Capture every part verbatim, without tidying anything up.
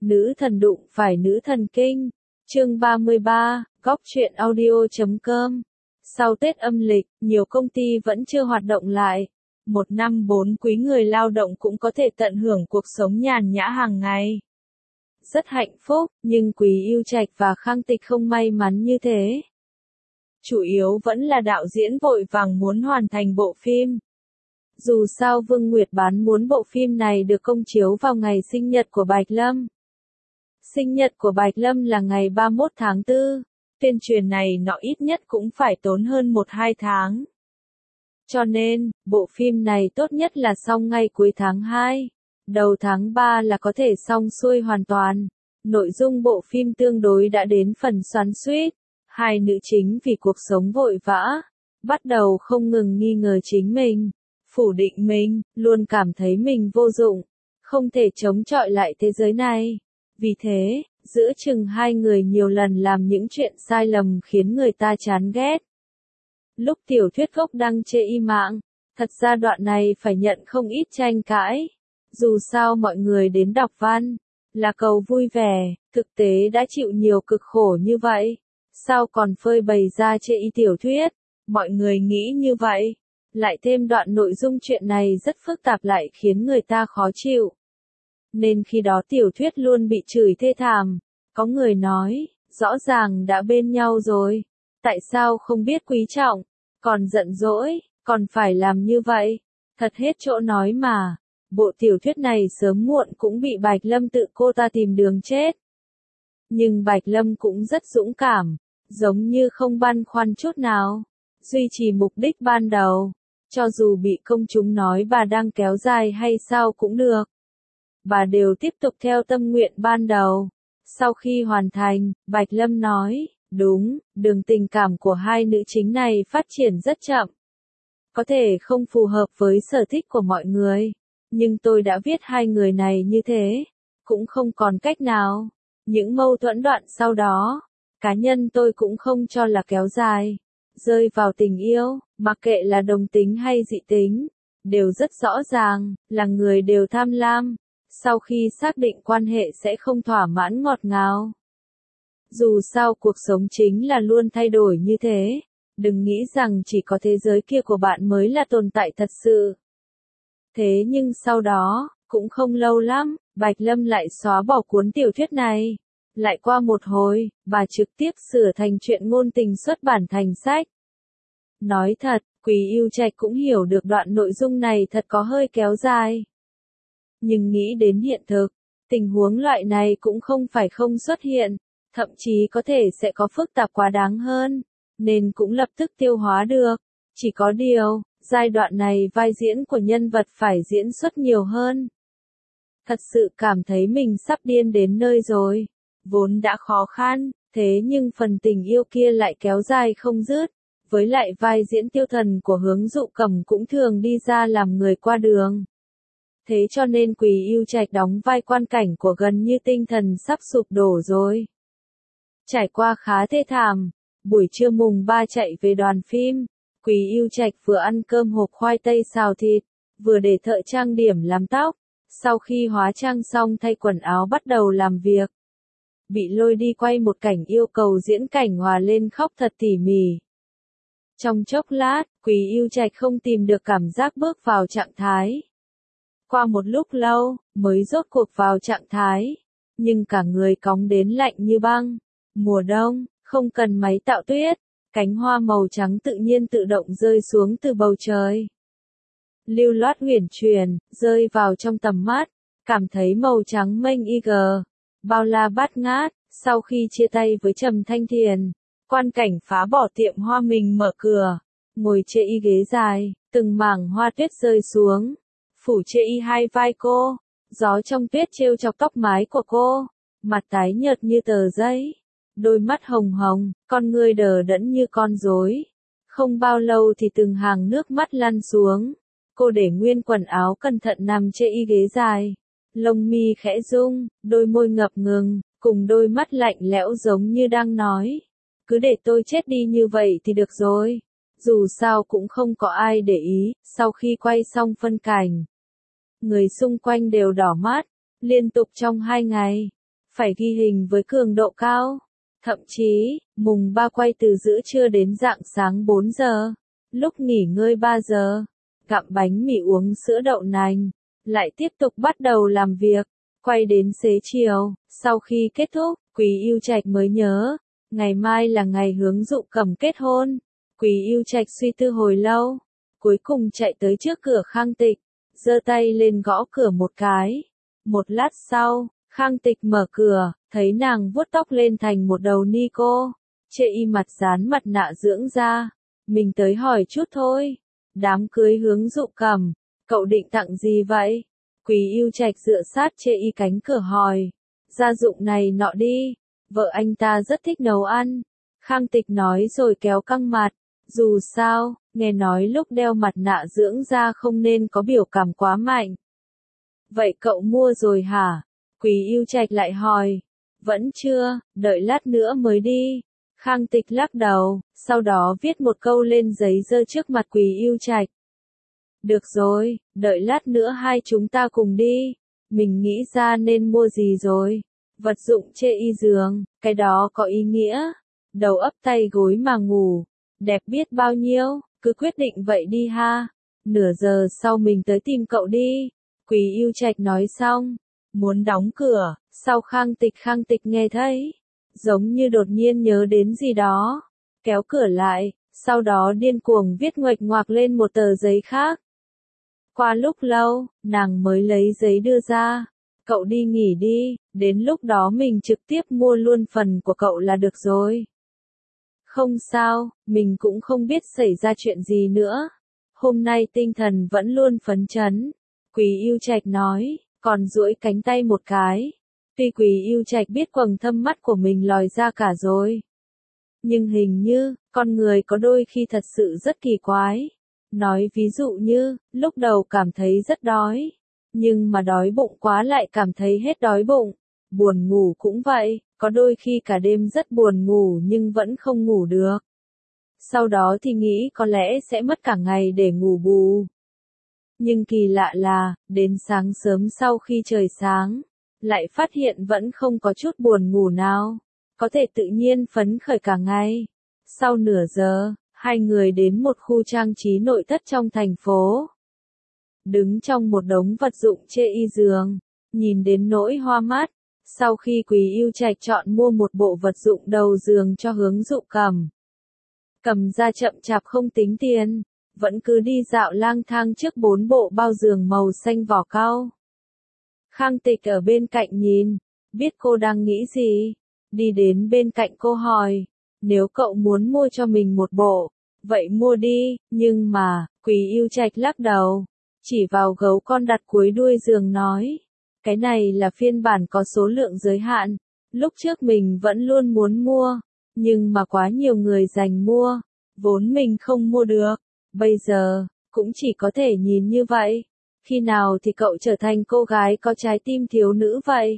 Nữ thần đụng phải nữ thần kinh. Chương ba mươi ba, góc truyện audio chấm com. Sau Tết âm lịch, nhiều công ty vẫn chưa hoạt động lại. Một năm bốn quý người lao động cũng có thể tận hưởng cuộc sống nhàn nhã hàng ngày. Rất hạnh phúc, nhưng Quý Yêu Trạch và Khang Tịch không may mắn như thế. Chủ yếu vẫn là đạo diễn vội vàng muốn hoàn thành bộ phim. Dù sao Vương Nguyệt Bán muốn bộ phim này được công chiếu vào ngày sinh nhật của Bạch Lâm. Sinh nhật của Bạch Lâm là ngày ba mươi mốt tháng tư, tuyên truyền này nọ ít nhất cũng phải tốn hơn một hai tháng. Cho nên, bộ phim này tốt nhất là xong ngay cuối tháng hai, đầu tháng ba là có thể xong xuôi hoàn toàn. Nội dung bộ phim tương đối đã đến phần xoắn xuýt, hai nữ chính vì cuộc sống vội vã, bắt đầu không ngừng nghi ngờ chính mình, phủ định mình, luôn cảm thấy mình vô dụng, không thể chống chọi lại thế giới này. Vì thế, giữa chừng hai người nhiều lần làm những chuyện sai lầm khiến người ta chán ghét. Lúc tiểu thuyết gốc đăng chê y mạng, thật ra đoạn này phải nhận không ít tranh cãi. Dù sao mọi người đến đọc văn, là cầu vui vẻ, thực tế đã chịu nhiều cực khổ như vậy. Sao còn phơi bày ra chê y tiểu thuyết? Mọi người nghĩ như vậy. Lại thêm đoạn nội dung chuyện này rất phức tạp lại khiến người ta khó chịu. Nên khi đó tiểu thuyết luôn bị chửi thê thảm. Có người nói, rõ ràng đã bên nhau rồi. Tại sao không biết quý trọng? Còn giận dỗi, còn phải làm như vậy? Thật hết chỗ nói mà. Bộ tiểu thuyết này sớm muộn cũng bị Bạch Lâm tự cô ta tìm đường chết. Nhưng Bạch Lâm cũng rất dũng cảm, giống như không băn khoăn chút nào. Duy trì mục đích ban đầu. Cho dù bị công chúng nói bà đang kéo dài hay sao cũng được. Bà đều tiếp tục theo tâm nguyện ban đầu. Sau khi hoàn thành, Bạch Lâm nói, đúng, đường tình cảm của hai nữ chính này phát triển rất chậm. Có thể không phù hợp với sở thích của mọi người, nhưng tôi đã viết hai người này như thế, cũng không còn cách nào. Những mâu thuẫn đoạn sau đó, cá nhân tôi cũng không cho là kéo dài. Rơi vào tình yêu, mặc kệ là đồng tính hay dị tính, đều rất rõ ràng, là người đều tham lam. Sau khi xác định quan hệ sẽ không thỏa mãn ngọt ngào. Dù sao cuộc sống chính là luôn thay đổi như thế. Đừng nghĩ rằng chỉ có thế giới kia của bạn mới là tồn tại thật sự. Thế nhưng sau đó, cũng không lâu lắm, Bạch Lâm lại xóa bỏ cuốn tiểu thuyết này. Lại qua một hồi, bà trực tiếp sửa thành truyện ngôn tình xuất bản thành sách. Nói thật, Quý Yêu Trạch cũng hiểu được đoạn nội dung này thật có hơi kéo dài. Nhưng nghĩ đến hiện thực, tình huống loại này cũng không phải không xuất hiện, thậm chí có thể sẽ có phức tạp quá đáng hơn, nên cũng lập tức tiêu hóa được. Chỉ có điều, giai đoạn này vai diễn của nhân vật phải diễn xuất nhiều hơn. Thật sự cảm thấy mình sắp điên đến nơi rồi. Vốn đã khó khăn, thế nhưng phần tình yêu kia lại kéo dài không dứt. Với lại vai diễn tiêu thần của Hướng Dụ Cẩm cũng thường đi ra làm người qua đường. Thế cho nên Quý Yêu Trạch đóng vai quan cảnh của gần như tinh thần sắp sụp đổ rồi. Trải qua khá thê thảm, buổi trưa mùng ba chạy về đoàn phim, Quý Yêu Trạch vừa ăn cơm hộp khoai tây xào thịt, vừa để thợ trang điểm làm tóc, sau khi hóa trang xong thay quần áo bắt đầu làm việc. Bị lôi đi quay một cảnh yêu cầu diễn cảnh hòa lên khóc thật tỉ mỉ. Trong chốc lát, Quý Yêu Trạch không tìm được cảm giác bước vào trạng thái. Qua một lúc lâu, mới rốt cuộc vào trạng thái, nhưng cả người cóng đến lạnh như băng. Mùa đông, không cần máy tạo tuyết, cánh hoa màu trắng tự nhiên tự động rơi xuống từ bầu trời. Lưu loát huyền truyền, rơi vào trong tầm mắt, cảm thấy màu trắng mênh y gờ, bao la bát ngát. Sau khi chia tay với Trầm Thanh Thiền, quan cảnh phá bỏ tiệm hoa mình mở cửa, ngồi chê y ghế dài, từng mảng hoa tuyết rơi xuống, phủ chê y hai vai cô, gió trong tuyết trêu chọc tóc mái của cô, mặt tái nhợt như tờ giấy, đôi mắt hồng hồng, con ngươi đờ đẫn như con rối. Không bao lâu thì từng hàng nước mắt lăn xuống, cô để nguyên quần áo cẩn thận nằm chê y ghế dài, lông mi khẽ rung, đôi môi ngập ngừng, cùng đôi mắt lạnh lẽo giống như đang nói, cứ để tôi chết đi như vậy thì được rồi. Dù sao cũng không có ai để ý. Sau khi quay xong phân cảnh, người xung quanh đều đỏ mắt, liên tục trong hai ngày. phải ghi hình với cường độ cao. Thậm chí, mùng ba quay từ giữa trưa đến rạng sáng bốn giờ, lúc nghỉ ngơi ba giờ, gặm bánh mì uống sữa đậu nành, lại tiếp tục bắt đầu làm việc, quay đến xế chiều. Sau khi kết thúc, Quý Yêu Trạch mới nhớ, ngày mai là ngày Hướng Dụ Cầm kết hôn. Quý Yêu Trạch suy tư hồi lâu, cuối cùng chạy tới trước cửa Khang Tịch, giơ tay lên gõ cửa một cái. Một lát sau, Khang Tịch mở cửa, thấy nàng vuốt tóc lên thành một đầu ni cô, chê y mặt dán mặt nạ dưỡng da. Mình tới hỏi chút thôi. Đám cưới Hướng Dụ Cầm, cậu định tặng gì vậy? Quý Yêu Trạch dựa sát chê y cánh cửa hỏi. Gia dụng này nọ đi, vợ anh ta rất thích nấu ăn. Khang Tịch nói rồi kéo căng mặt. Dù sao, nghe nói lúc đeo mặt nạ dưỡng da không nên có biểu cảm quá mạnh. Vậy cậu mua rồi hả? Quý Yêu Trạch lại hỏi. Vẫn chưa, đợi lát nữa mới đi. Khang Tịch lắc đầu, sau đó viết một câu lên giấy dơ trước mặt Quý Yêu Trạch. Được rồi, đợi lát nữa hai chúng ta cùng đi. Mình nghĩ ra nên mua gì rồi. Vật dụng chê y giường, cái đó có ý nghĩa. Đầu ấp tay gối mà ngủ, đẹp biết bao nhiêu, cứ quyết định vậy đi ha. Nửa giờ sau mình tới tìm cậu đi. Quý Yêu Trạch nói xong, muốn đóng cửa, sau Khang Tịch Khang Tịch nghe thấy, giống như đột nhiên nhớ đến gì đó, kéo cửa lại, sau đó điên cuồng viết nguệch ngoạc lên một tờ giấy khác. Qua lúc lâu, nàng mới lấy giấy đưa ra. Cậu đi nghỉ đi, đến lúc đó mình trực tiếp mua luôn phần của cậu là được rồi. Không sao, mình cũng không biết xảy ra chuyện gì nữa. Hôm nay tinh thần vẫn luôn phấn chấn. Quý Yêu Trạch nói, còn duỗi cánh tay một cái. Tuy Quý Yêu Trạch biết quầng thâm mắt của mình lòi ra cả rồi. Nhưng hình như, con người có đôi khi thật sự rất kỳ quái. Nói ví dụ như, lúc đầu cảm thấy rất đói. Nhưng mà đói bụng quá lại cảm thấy hết đói bụng. Buồn ngủ cũng vậy, có đôi khi cả đêm rất buồn ngủ nhưng vẫn không ngủ được. Sau đó thì nghĩ có lẽ sẽ mất cả ngày để ngủ bù. Nhưng kỳ lạ là, đến sáng sớm sau khi trời sáng, lại phát hiện vẫn không có chút buồn ngủ nào. Có thể tự nhiên phấn khởi cả ngày. Sau nửa giờ, hai người đến một khu trang trí nội thất trong thành phố. Đứng trong một đống vật dụng chê y giường, nhìn đến nỗi hoa mắt. Sau khi Quý Yêu Trạch chọn mua một bộ vật dụng đầu giường cho Hướng Dụ Cầm, cầm ra chậm chạp không tính tiền, vẫn cứ đi dạo lang thang trước bốn bộ bao giường màu xanh vỏ cau. Khang Tịch ở bên cạnh nhìn, biết cô đang nghĩ gì, đi đến bên cạnh cô hỏi, nếu cậu muốn mua cho mình một bộ, vậy mua đi, nhưng mà, Quý Yêu Trạch lắc đầu, chỉ vào gấu con đặt cuối đuôi giường nói. Cái này là phiên bản có số lượng giới hạn, lúc trước mình vẫn luôn muốn mua, nhưng mà quá nhiều người giành mua, vốn mình không mua được, bây giờ, cũng chỉ có thể nhìn như vậy. Khi nào thì cậu trở thành cô gái có trái tim thiếu nữ vậy?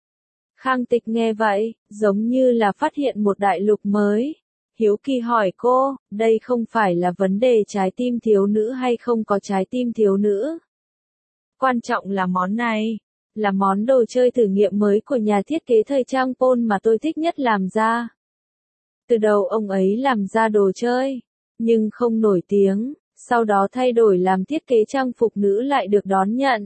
Khang Tịch nghe vậy, giống như là phát hiện một đại lục mới. Hiếu kỳ hỏi cô, đây không phải là vấn đề trái tim thiếu nữ hay không có trái tim thiếu nữ. Quan trọng là món này. Là món đồ chơi thử nghiệm mới của nhà thiết kế thời trang Paul mà tôi thích nhất làm ra. Từ đầu ông ấy làm ra đồ chơi, nhưng không nổi tiếng, sau đó thay đổi làm thiết kế trang phục nữ lại được đón nhận.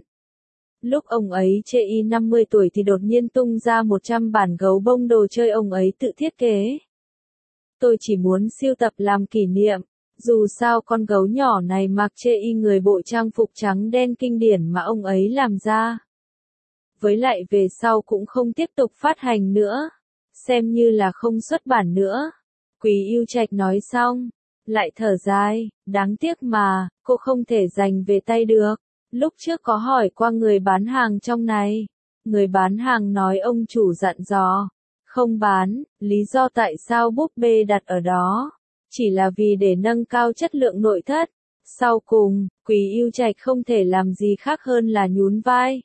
Lúc ông ấy chê y năm mươi tuổi thì đột nhiên tung ra một trăm bản gấu bông đồ chơi ông ấy tự thiết kế. Tôi chỉ muốn sưu tập làm kỷ niệm, dù sao con gấu nhỏ này mặc chê y người bộ trang phục trắng đen kinh điển mà ông ấy làm ra. Với lại về sau cũng không tiếp tục phát hành nữa, xem như là không xuất bản nữa. Quý Yêu Trạch nói xong, lại thở dài, đáng tiếc mà, cô không thể giành về tay được. Lúc trước có hỏi qua người bán hàng trong này, người bán hàng nói ông chủ dặn dò, không bán, lý do tại sao búp bê đặt ở đó, chỉ là vì để nâng cao chất lượng nội thất. Sau cùng, Quý Yêu Trạch không thể làm gì khác hơn là nhún vai.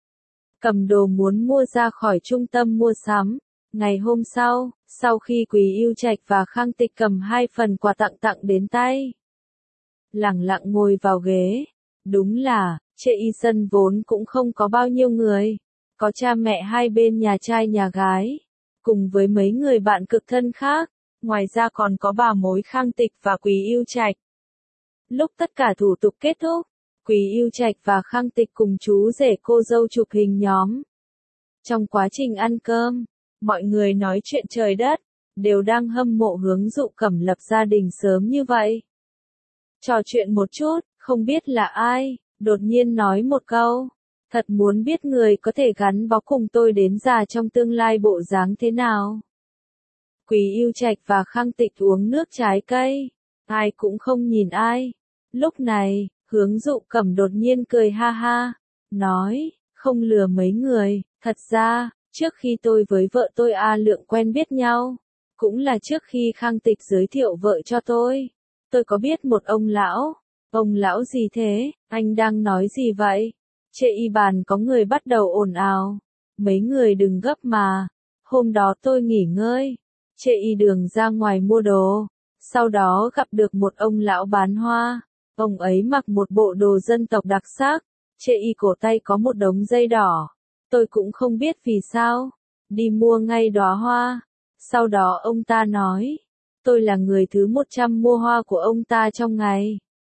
Cầm đồ muốn mua ra khỏi trung tâm mua sắm. Ngày hôm sau, sau khi Quý Yêu Trạch và Khang Tịch cầm hai phần quà tặng tặng đến tay, lẳng lặng ngồi vào ghế. Đúng là, chê y sân vốn cũng không có bao nhiêu người. có cha mẹ hai bên nhà trai nhà gái, cùng với mấy người bạn cực thân khác, ngoài ra còn có bà mối Khang Tịch và Quý Yêu Trạch. Lúc tất cả thủ tục kết thúc, Quý Yêu Trạch và Khang Tịch cùng chú rể cô dâu chụp hình nhóm. Trong quá trình ăn cơm, mọi người nói chuyện trời đất, đều đang hâm mộ Hướng Dụ Cẩm lập gia đình sớm như vậy. Trò chuyện một chút, không biết là ai, đột nhiên nói một câu, thật muốn biết người có thể gắn bó cùng tôi đến già trong tương lai bộ dáng thế nào. Quý Yêu Trạch và Khang Tịch uống nước trái cây, ai cũng không nhìn ai. Lúc này, Hướng Dụ Cẩm đột nhiên cười ha ha, nói, không lừa mấy người, thật ra, trước khi tôi với vợ tôi A Lượng quen biết nhau, cũng là trước khi Khang Tịch giới thiệu vợ cho tôi, tôi có biết một ông lão. Ông lão gì thế, anh đang nói gì vậy? Chệ y bàn có người bắt đầu ồn ào, mấy người đừng gấp mà, hôm đó tôi nghỉ ngơi, chệ y đường ra ngoài mua đồ, sau đó gặp được một ông lão bán hoa, ông ấy mặc một bộ đồ dân tộc đặc sắc, chệ y cổ tay có một đống dây đỏ, tôi cũng không biết vì sao, đi mua ngay đóa hoa, sau đó ông ta nói, tôi là người thứ một trăm mua hoa của ông ta trong ngày.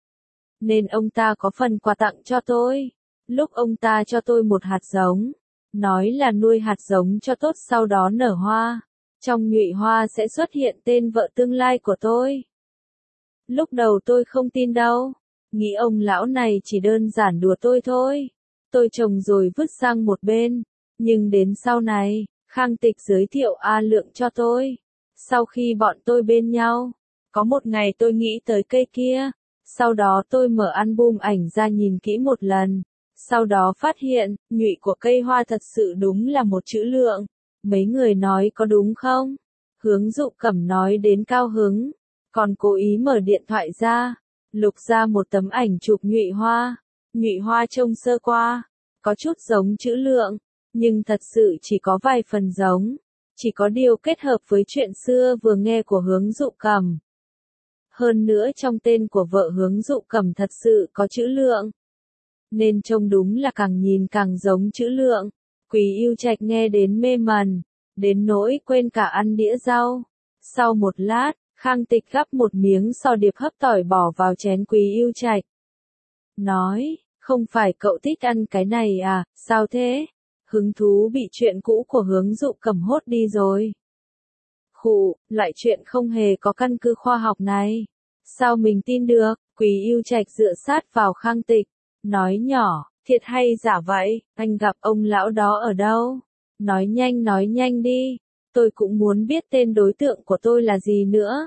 Nên ông ta có phần quà tặng cho tôi. Lúc ông ta cho tôi một hạt giống, nói là nuôi hạt giống cho tốt sau đó nở hoa. Trong nhụy hoa sẽ xuất hiện tên vợ tương lai của tôi. Lúc đầu tôi không tin đâu, nghĩ ông lão này chỉ đơn giản đùa tôi thôi. Tôi trồng rồi vứt sang một bên, nhưng đến sau này, Khang Tịch giới thiệu A Lượng cho tôi. Sau khi bọn tôi bên nhau, có một ngày tôi nghĩ tới cây kia. Sau đó tôi mở album ảnh ra nhìn kỹ một lần. Sau đó phát hiện, nhụy của cây hoa thật sự đúng là một chữ Lượng. Mấy người nói có đúng không? Hướng Dụ Cẩm nói đến cao hứng. Còn cố ý mở điện thoại ra. Lục ra một tấm ảnh chụp nhụy hoa. Nhụy hoa trông sơ qua. Có chút giống chữ Lượng. Nhưng thật sự chỉ có vài phần giống. Chỉ có điều kết hợp với chuyện xưa vừa nghe của Hướng Dụ Cẩm. Hơn nữa trong tên của vợ Hướng Dụ Cẩm thật sự có chữ Lượng. Nên trông đúng là càng nhìn càng giống chữ Lượng. Quý Yêu Trạch nghe đến mê mẩn, đến nỗi quên cả ăn đĩa rau. Sau một lát, Khang Tịch gắp một miếng sò điệp hấp tỏi bỏ vào chén Quý Yêu Trạch. Nói, không phải cậu thích ăn cái này à, sao thế? Hứng thú bị chuyện cũ của Hướng Dụ Cẩm hốt đi rồi. Khụ, loại chuyện không hề có căn cứ khoa học này. Sao mình tin được? Quý Yêu Trạch dựa sát vào Khang Tịch, nói nhỏ, thiệt hay giả vậy, anh gặp ông lão đó ở đâu? Nói nhanh nói nhanh đi, tôi cũng muốn biết tên đối tượng của tôi là gì nữa.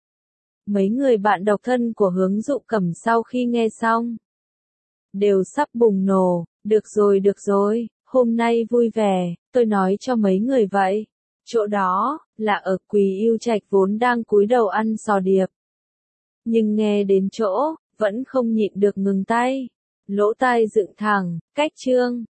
Mấy người bạn độc thân của Hướng Dụ Cẩm sau khi nghe xong, đều sắp bùng nổ, được rồi được rồi, hôm nay vui vẻ, tôi nói cho mấy người vậy. Chỗ đó, là ở Quý Yêu Trạch vốn đang cúi đầu ăn sò điệp. Nhưng nghe đến chỗ, vẫn không nhịn được ngừng tay. Lỗ tai dựng thẳng, cách chương.